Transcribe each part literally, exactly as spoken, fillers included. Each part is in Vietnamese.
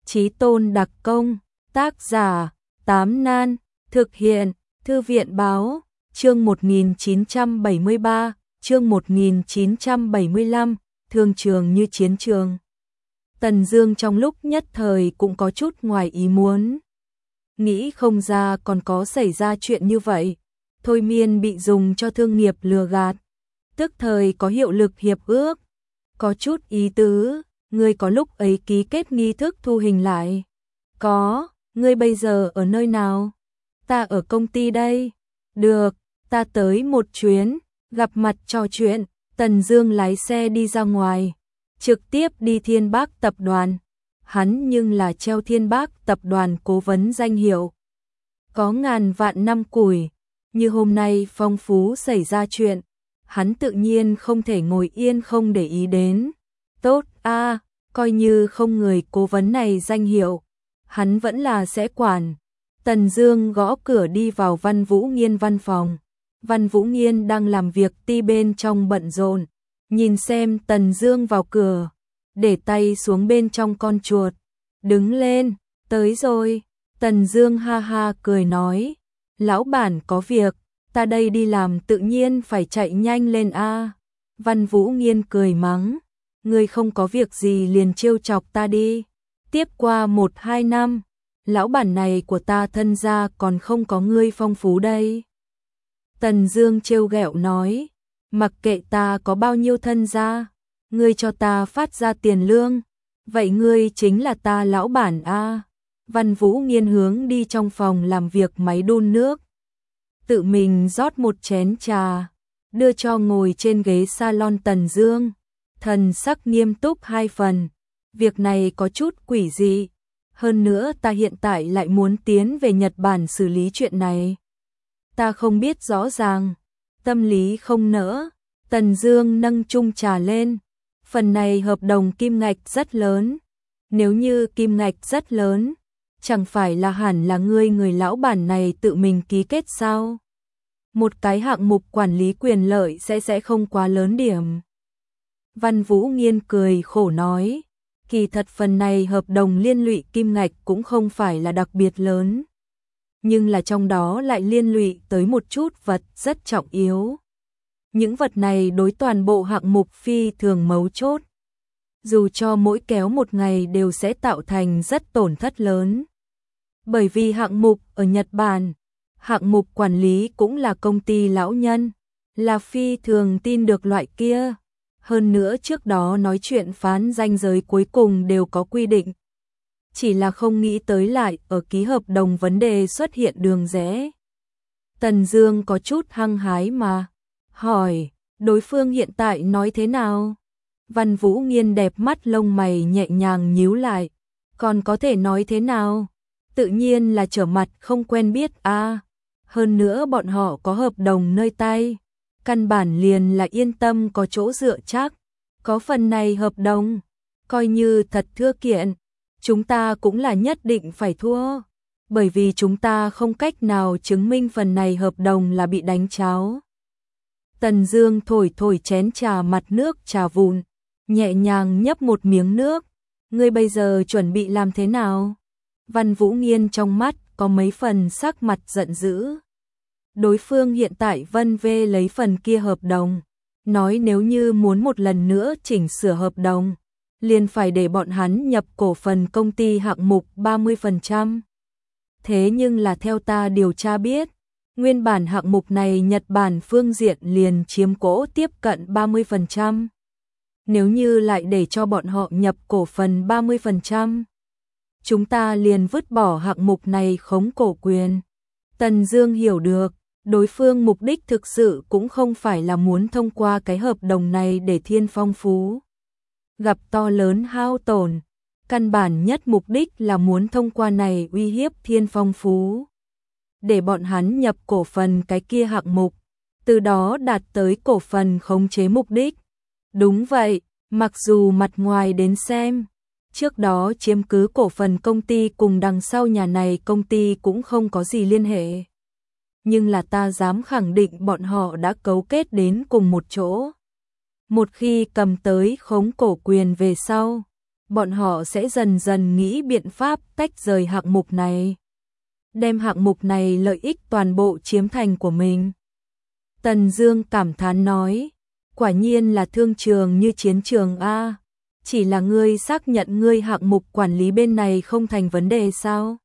Chí Tôn đặc công, tác giả, Tám Nan, thực hiện, Thư viện báo, chương một nghìn chín trăm bảy mươi ba, chương một nghìn chín trăm bảy mươi lăm, thương trường như chiến trường. Tần Dương trong lúc nhất thời cũng có chút ngoài ý muốn. Nghĩ không ra còn có xảy ra chuyện như vậy. Thôi miên bị dùng cho thương nghiệp lừa gạt. Tức thời có hiệu lực hiệp ước. Có chút ý tứ, ngươi có lúc ấy ký kết nghi thức thu hình lại. Có, ngươi bây giờ ở nơi nào? Ta ở công ty đây. Được, ta tới một chuyến, gặp mặt trò chuyện. Tần Dương lái xe đi ra ngoài, trực tiếp đi Thiên Bác tập đoàn. Hắn nhưng là treo Thiên Bác tập đoàn cố vấn danh hiệu. Có ngàn vạn năm củi, như hôm nay Phong Phú xảy ra chuyện, hắn tự nhiên không thể ngồi yên không để ý đến. Tốt a, à, coi như không người cố vấn này danh hiệu, hắn vẫn là sẽ quản. Tần Dương gõ cửa đi vào Văn Vũ Nghiên văn phòng. Văn Vũ Nghiên đang làm việc ti bên trong bận rộn, nhìn xem Tần Dương vào cửa, để tay xuống bên trong con chuột. Đứng lên, tới rồi. Tần Dương ha ha cười nói, lão bản có việc, ta đây đi làm tự nhiên phải chạy nhanh lên a. Văn Vũ Nghiên cười mắng, ngươi không có việc gì liền trêu chọc ta đi. Tiếp qua một hai năm, lão bản này của ta thân gia còn không có ngươi phong phú đây. Tần Dương trêu ghẹo nói, mặc kệ ta có bao nhiêu thân gia, ngươi cho ta phát ra tiền lương, vậy ngươi chính là ta lão bản a. Văn Vũ Nghiên hướng đi trong phòng làm việc máy đun nước, tự mình rót một chén trà, đưa cho ngồi trên ghế salon Tần Dương, thần sắc nghiêm túc hai phần. Việc này có chút quỷ dị, hơn nữa ta hiện tại lại muốn tiến về Nhật Bản xử lý chuyện này. Ta không biết rõ ràng, tâm lý không nỡ. Tần Dương nâng chung trà lên, phần này hợp đồng kim ngạch rất lớn. Nếu như kim ngạch rất lớn, chẳng phải là hẳn là ngươi người lão bản này tự mình ký kết sao? Một cái hạng mục quản lý quyền lợi sẽ sẽ không quá lớn điểm. Văn Vũ Nghiên cười khổ nói, kỳ thật phần này hợp đồng liên lụy kim ngạch cũng không phải là đặc biệt lớn, nhưng là trong đó lại liên lụy tới một chút vật rất trọng yếu. Những vật này đối toàn bộ hạng mục phi thường mấu chốt, dù cho mỗi kéo một ngày đều sẽ tạo thành rất tổn thất lớn. Bởi vì hạng mục ở Nhật Bản, hạng mục quản lý cũng là công ty lão nhân, là phi thường tin được loại kia. Hơn nữa trước đó nói chuyện phán ranh giới cuối cùng đều có quy định. Chỉ là không nghĩ tới lại ở ký hợp đồng vấn đề xuất hiện đường rẽ. Tần Dương có chút hăng hái mà hỏi, đối phương hiện tại nói thế nào? Văn Vũ Nghiên đẹp mắt lông mày nhẹ nhàng nhíu lại, còn có thể nói thế nào? Tự nhiên là trở mặt không quen biết a. À. Hơn nữa bọn họ có hợp đồng nơi tay, căn bản liền là yên tâm có chỗ dựa chắc. Có phần này hợp đồng, coi như thật thưa kiện, chúng ta cũng là nhất định phải thua, bởi vì chúng ta không cách nào chứng minh phần này hợp đồng là bị đánh tráo. Tần Dương thổi thổi chén trà mặt nước trà vụn, nhẹ nhàng nhấp một miếng nước. Ngươi bây giờ chuẩn bị làm thế nào? Văn Vũ Nghiên trong mắt có mấy phần sắc mặt giận dữ. Đối phương hiện tại vân vê lấy phần kia hợp đồng, nói nếu như muốn một lần nữa chỉnh sửa hợp đồng, liền phải để bọn hắn nhập cổ phần công ty hạng mục ba mươi phần trăm. Thế nhưng là theo ta điều tra biết, nguyên bản hạng mục này Nhật Bản phương diện liền chiếm cổ tiếp cận ba mươi phần trăm. Nếu như lại để cho bọn họ nhập cổ phần ba mươi phần trăm, chúng ta liền vứt bỏ hạng mục này khống cổ quyền. Tần Dương hiểu được, đối phương mục đích thực sự cũng không phải là muốn thông qua cái hợp đồng này để Thiên Phong Phú gặp to lớn hao tổn, căn bản nhất mục đích là muốn thông qua này uy hiếp Thiên Phong Phú, để bọn hắn nhập cổ phần cái kia hạng mục, từ đó đạt tới cổ phần khống chế mục đích. Đúng vậy, mặc dù mặt ngoài đến xem, trước đó chiếm cứ cổ phần công ty cùng đằng sau nhà này công ty cũng không có gì liên hệ, nhưng là ta dám khẳng định bọn họ đã cấu kết đến cùng một chỗ. Một khi cầm tới khống cổ quyền về sau, bọn họ sẽ dần dần nghĩ biện pháp tách rời hạng mục này, đem hạng mục này lợi ích toàn bộ chiếm thành của mình. Tần Dương cảm thán nói, quả nhiên là thương trường như chiến trường a, chỉ là ngươi xác nhận ngươi hạng mục quản lý bên này không thành vấn đề sao?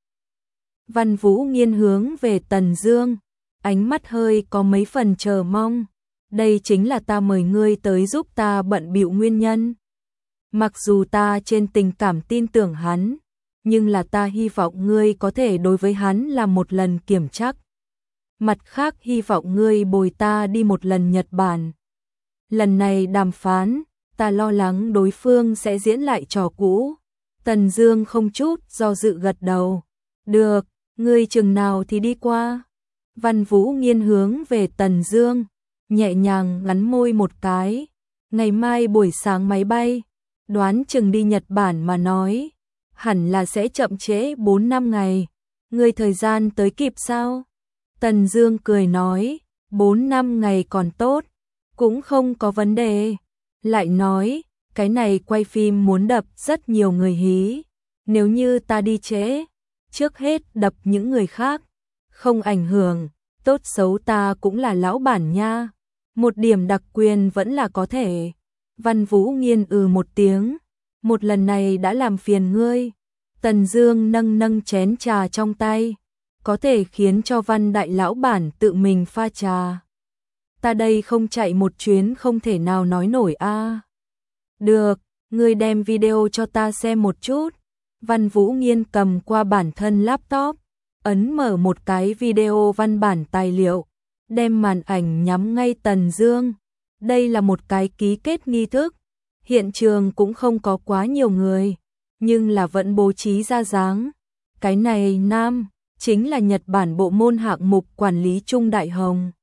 Văn Vũ nghiêng hướng về Tần Dương, ánh mắt hơi có mấy phần chờ mong, đây chính là ta mời ngươi tới giúp ta bận bịu nguyên nhân. Mặc dù ta trên tình cảm tin tưởng hắn, nhưng là ta hy vọng ngươi có thể đối với hắn làm một lần kiểm chắc. Mặt khác hy vọng ngươi bồi ta đi một lần Nhật Bản. Lần này đàm phán, ta lo lắng đối phương sẽ diễn lại trò cũ. Tần Dương không chút do dự gật đầu. Được, ngươi chừng nào thì đi qua. Văn Vũ nghiêng hướng về Tần Dương, nhẹ nhàng ngắn môi một cái. Ngày mai buổi sáng máy bay, đoán chừng đi Nhật Bản mà nói, hẳn là sẽ chậm trễ bốn năm ngày. Ngươi thời gian tới kịp sao? Tần Dương cười nói, bốn năm ngày còn tốt, cũng không có vấn đề. Lại nói, cái này quay phim muốn đập rất nhiều người hí, nếu như ta đi trễ, trước hết đập những người khác, không ảnh hưởng, tốt xấu ta cũng là lão bản nha, một điểm đặc quyền vẫn là có thể. Văn Vũ nghiêng ừ một tiếng, một lần này đã làm phiền ngươi. Tần Dương nâng nâng chén trà trong tay, có thể khiến cho Văn đại lão bản tự mình pha trà. Ta đây không chạy một chuyến không thể nào nói nổi a. À. Được, ngươi đem video cho ta xem một chút. Văn Vũ nghiêng cầm qua bản thân laptop, ấn mở một cái video văn bản tài liệu, đem màn ảnh nhắm ngay Tần Dương. Đây là một cái ký kết nghi thức, hiện trường cũng không có quá nhiều người, nhưng là vẫn bố trí ra dáng. Cái này nam, chính là Nhật Bản bộ môn hạng mục quản lý Trung Đại Hồng.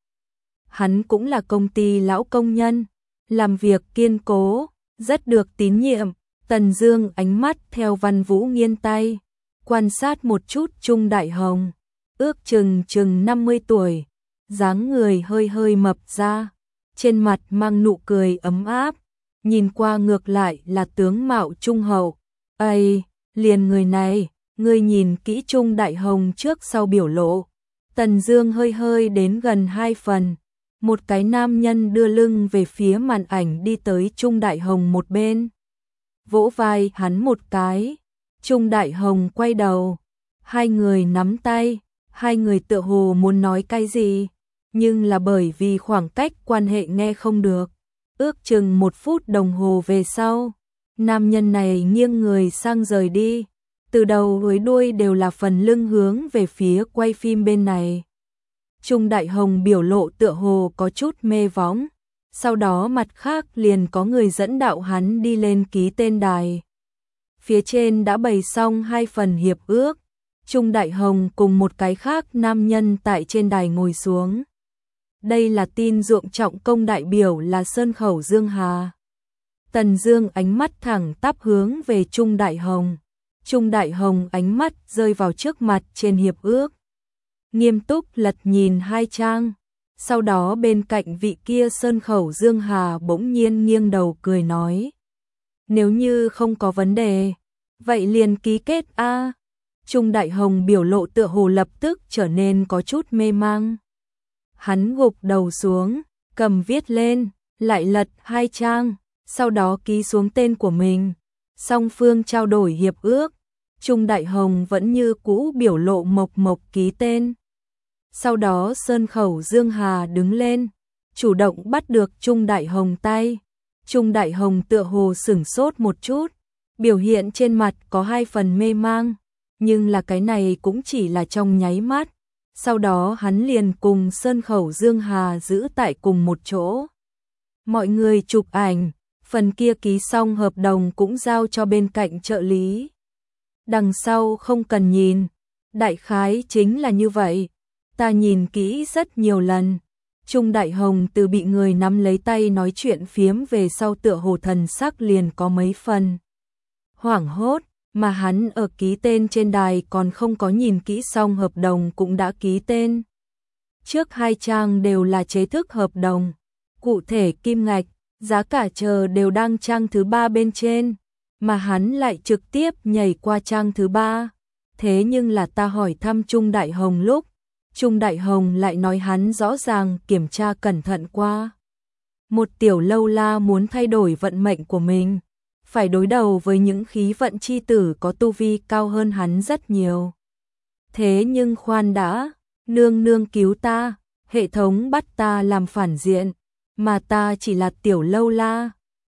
Hắn cũng là công ty lão công nhân, làm việc kiên cố, rất được tín nhiệm. Tần Dương ánh mắt theo Văn Vũ nghiêng tay, quan sát một chút Trung Đại Hồng, ước chừng chừng năm mươi tuổi, dáng người hơi hơi mập ra, trên mặt mang nụ cười ấm áp, nhìn qua ngược lại là tướng mạo trung hậu. Ây, liền người này, ngươi nhìn kỹ Trung Đại Hồng trước sau biểu lộ. Tần Dương hơi hơi đến gần hai phần, một cái nam nhân đưa lưng về phía màn ảnh đi tới Trung Đại Hồng một bên, vỗ vai hắn một cái. Trung Đại Hồng quay đầu, hai người nắm tay, hai người tựa hồ muốn nói cái gì, nhưng là bởi vì khoảng cách quan hệ nghe không được. Ước chừng một phút đồng hồ về sau, nam nhân này nghiêng người sang rời đi, từ đầu tới đuôi đều là phần lưng hướng về phía quay phim bên này. Trung Đại Hồng biểu lộ tựa hồ có chút mê võng, sau đó mặt khác liền có người dẫn đạo hắn đi lên ký tên đài. Phía trên đã bày xong hai phần hiệp ước, Trung Đại Hồng cùng một cái khác nam nhân tại trên đài ngồi xuống. Đây là tin ruộng trọng công đại biểu là Sơn Khẩu Dương Hà. Tần Dương ánh mắt thẳng tắp hướng về Trung Đại Hồng. Trung Đại Hồng ánh mắt rơi vào trước mặt trên hiệp ước, nghiêm túc lật nhìn hai trang. Sau đó bên cạnh vị kia Sơn Khẩu Dương Hà bỗng nhiên nghiêng đầu cười nói, nếu như không có vấn đề, vậy liền ký kết a. Trung Đại Hồng biểu lộ tựa hồ lập tức trở nên có chút mê mang. Hắn gục đầu xuống, cầm viết lên, lại lật hai trang, sau đó ký xuống tên của mình. Song phương trao đổi hiệp ước, Trung Đại Hồng vẫn như cũ biểu lộ mộc mộc ký tên. Sau đó Sơn Khẩu Dương Hà đứng lên, chủ động bắt được Trung Đại Hồng tay. Trung Đại Hồng tựa hồ sửng sốt một chút, biểu hiện trên mặt có hai phần mê mang, nhưng là cái này cũng chỉ là trong nháy mắt. Sau đó hắn liền cùng Sơn Khẩu Dương Hà giữ tại cùng một chỗ. Mọi người chụp ảnh, phần kia ký xong hợp đồng cũng giao cho bên cạnh trợ lý. Đằng sau không cần nhìn, đại khái chính là như vậy. Ta nhìn kỹ rất nhiều lần. Trung Đại Hồng từ bị người nắm lấy tay nói chuyện phiếm về sau tựa hồ thần sắc liền có mấy phần hoảng hốt, mà hắn ở ký tên trên đài còn không có nhìn kỹ xong hợp đồng cũng đã ký tên. Trước hai trang đều là chế thức hợp đồng, cụ thể kim ngạch, giá cả chờ đều đang trang thứ ba bên trên. mà hắn lại trực tiếp nhảy qua trang thứ ba. Thế nhưng là ta hỏi thăm Trung Đại Hồng lúc, Trung Đại Hồng lại nói hắn rõ ràng kiểm tra cẩn thận qua. Một tiểu lâu la muốn thay đổi vận mệnh của mình, phải đối đầu với những khí vận chi tử có tu vi cao hơn hắn rất nhiều. Thế nhưng khoan đã, nương nương cứu ta, hệ thống bắt ta làm phản diện, mà ta chỉ là tiểu lâu la,